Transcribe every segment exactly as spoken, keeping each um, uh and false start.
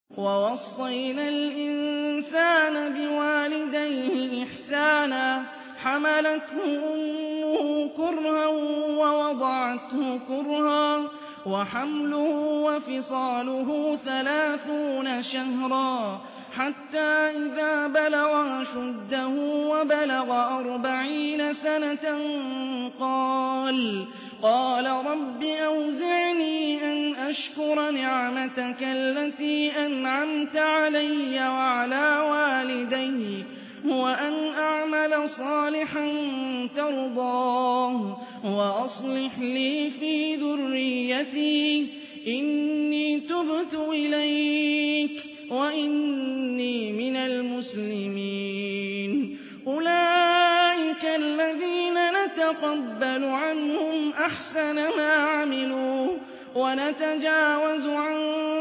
وَوَصَّيْنَا الْإِنسَانَ بِوَالِدَيْهِ إِحْسَانًا حَمَلَتْهُ أُمُّهُ كُرْهًا وَوَضَعَتْهُ كُرْهًا وَحَمْلُهُ وَفِصَالُهُ ثَلَاثُونَ شَهْرًا حَتَّىٰ إِذَا بَلَغَ أَشُدَّهُ وَبَلَغَ أَرْبَعِينَ سَنَةً قَالَ قال رب أوزعني أن أشكر نعمتك التي أنعمت علي وعلى والدي وأن أعمل صالحا ترضاه وأصلح لي في ذريتي إني تبت إليك وإني من المسلمين. أولئك الذين نتقبل عنهم أحسن ما عملوا ونتجاوز عن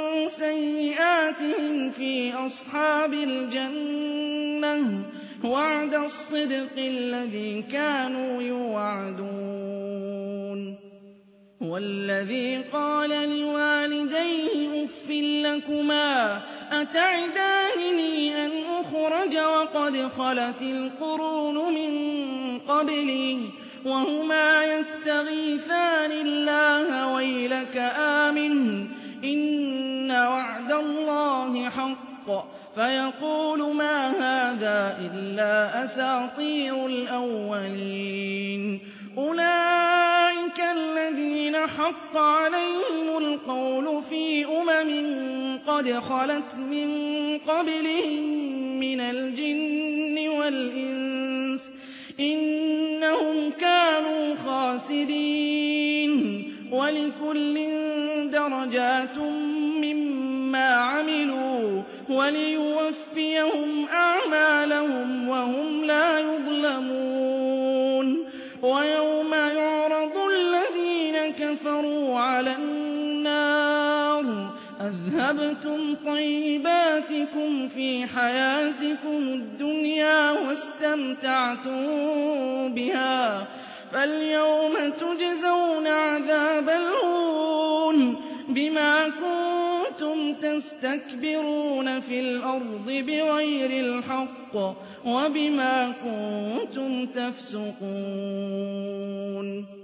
سيئاتهم في أصحاب الجنة وعد الصدق الذي كانوا يوعدون. والذي قال لوالديه أف لكما أتعدانني أن أخرج وقد خلت القرون من قبلي وهما يستغيثان الله ويلك آمن إن وعد الله حق فيقول ما هذا إلا أساطير الأولين. أولئك الذين حق عليهم القول في أمم قد خلت من قبلهم من الجن والإنس إنهم كانوا خاسرين. ولكل درجات مما عملوا وليوفيهم أعمالهم وهم لا يظلمون. ويوم يعرض الذين كفروا على النار أذهبتم طيباتكم في حياتكم الدنيا واستمتعتم بها فاليوم تجزون عذاب الهون بما كنتم تستكبرون في الأرض بغير الحق وبما كنتم تفسقون.